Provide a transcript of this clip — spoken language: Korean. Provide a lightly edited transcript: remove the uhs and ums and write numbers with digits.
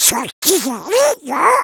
さっきじゃねえぞ。